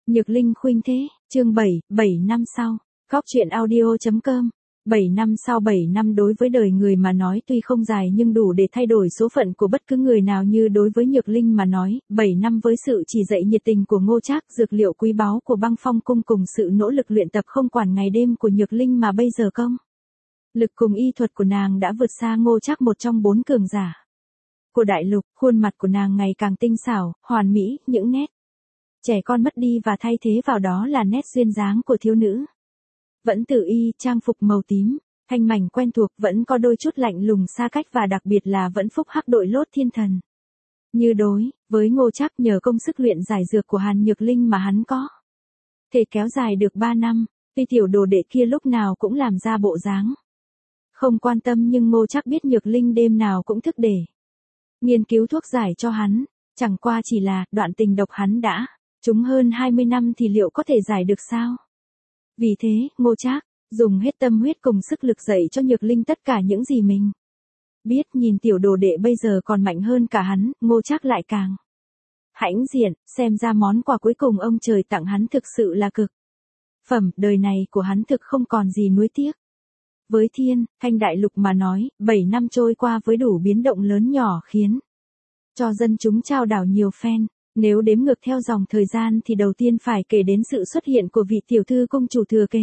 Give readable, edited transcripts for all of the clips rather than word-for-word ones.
Nhược Linh khuynh thế, chương 7, 7 năm sau. Góc truyện audio.com. 7 năm sau 7 năm đối với đời người mà nói tuy không dài nhưng đủ để thay đổi số phận của bất cứ người nào, như đối với Nhược Linh mà nói, 7 năm với sự chỉ dạy nhiệt tình của Ngô Trác, dược liệu quý báu của Băng Phong cung cùng sự nỗ lực luyện tập không quản ngày đêm của Nhược Linh mà bây giờ công lực cùng y thuật của nàng đã vượt xa Ngô Trác, một trong 4 cường giả của đại lục. Khuôn mặt của nàng ngày càng tinh xảo, hoàn mỹ, những nét trẻ con mất đi và thay thế vào đó là nét duyên dáng của thiếu nữ. Vẫn tự y trang phục màu tím, thanh mảnh quen thuộc, vẫn có đôi chút lạnh lùng xa cách và đặc biệt là vẫn phúc hắc đội lốt thiên thần. Như đối với Ngô Trác, nhờ công sức luyện giải dược của Hàn Nhược Linh mà hắn có thể kéo dài được 3 năm, tuy tiểu đồ đệ kia lúc nào cũng làm ra bộ dáng không quan tâm, nhưng Ngô Trác biết Nhược Linh đêm nào cũng thức để nghiên cứu thuốc giải cho hắn, chẳng qua chỉ là đoạn tình độc hắn đã trúng hơn 20 năm thì liệu có thể giải được sao? Vì thế, Ngô Trác dùng hết tâm huyết cùng sức lực dạy cho Nhược Linh tất cả những gì mình biết. Nhìn tiểu đồ đệ bây giờ còn mạnh hơn cả hắn, Ngô Trác lại càng hãnh diện, xem ra món quà cuối cùng ông trời tặng hắn thực sự là cực phẩm, đời này của hắn thực không còn gì nuối tiếc. Với Thiên Thanh đại lục mà nói, 7 năm trôi qua với đủ biến động lớn nhỏ khiến cho dân chúng trao đảo nhiều phen. Nếu đếm ngược theo dòng thời gian thì đầu tiên phải kể đến sự xuất hiện của vị tiểu thư cung chủ thừa kế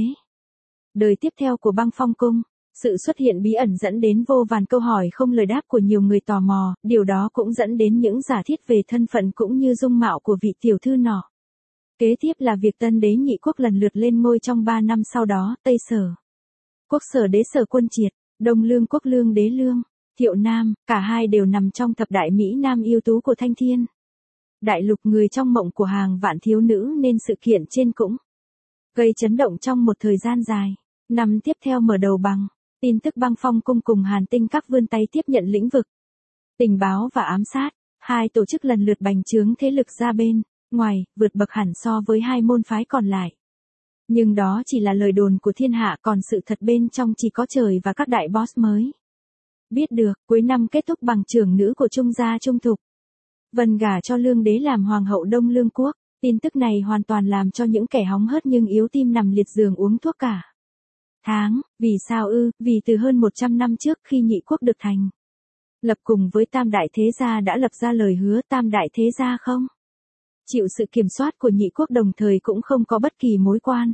đời tiếp theo của Băng Phong cung. Sự xuất hiện bí ẩn dẫn đến vô vàn câu hỏi không lời đáp của nhiều người tò mò, điều đó cũng dẫn đến những giả thiết về thân phận cũng như dung mạo của vị tiểu thư nọ. Kế tiếp là việc Tân Đế Nhị Quốc lần lượt lên ngôi trong 3 năm sau đó, Tây Sở Quốc Sở Đế Sở Quân Triệt, Đông Lương Quốc Lương Đế Lương, Thiệu Nam, cả hai đều nằm trong thập đại Mỹ Nam ưu tú của Thanh Thiên đại lục, người trong mộng của hàng vạn thiếu nữ, nên sự kiện trên cũng gây chấn động trong một thời gian dài. Năm tiếp theo mở đầu bằng tin tức Băng Phong cung cùng Hàn Tinh các vươn tay tiếp nhận lĩnh vực tình báo và ám sát. Hai tổ chức lần lượt bành trướng thế lực ra bên ngoài, vượt bậc hẳn so với hai môn phái còn lại. Nhưng đó chỉ là lời đồn của thiên hạ, còn sự thật bên trong chỉ có trời và các đại boss mới biết được. Cuối năm kết thúc bằng trưởng nữ của Trung gia Trung Thục Vân gả cho Lương Đế làm hoàng hậu Đông Lương quốc. Tin tức này hoàn toàn làm cho những kẻ hóng hớt nhưng yếu tim nằm liệt giường uống thuốc cả tháng. Vì sao ư? Vì từ hơn 100 năm trước, khi Nhị Quốc được thành lập cùng với Tam Đại Thế Gia đã lập ra lời hứa, Tam Đại Thế Gia không chịu sự kiểm soát của Nhị Quốc, đồng thời cũng không có bất kỳ mối quan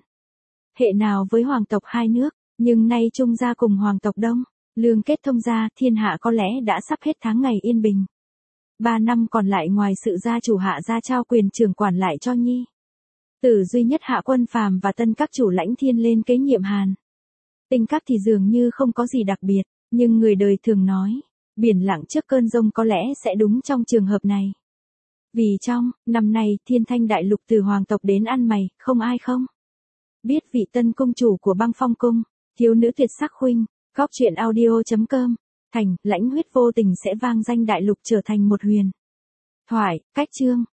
hệ nào với hoàng tộc hai nước. Nhưng nay Trung gia cùng hoàng tộc Đông Lương kết thông gia, thiên hạ có lẽ đã sắp hết tháng ngày yên bình. 3 năm còn lại, ngoài sự gia chủ Hạ gia trao quyền trưởng quản lại cho nhi tử duy nhất Hạ Quân Phàm và tân các chủ Lãnh Thiên lên kế nhiệm Hàn Tinh các thì dường như không có gì đặc biệt. Nhưng người đời thường nói, biển lặng trước cơn giông, có lẽ sẽ đúng trong trường hợp này. Vì trong năm nay, Thiên Thanh đại lục từ hoàng tộc đến ăn mày, không ai không biết vị tân cung chủ của Băng Phong cung, thiếu nữ tuyệt sắc khuynh. Góc truyện audio.com. Thành lãnh huyết vô tình sẽ vang danh đại lục, trở thành một huyền thoại. Cách chương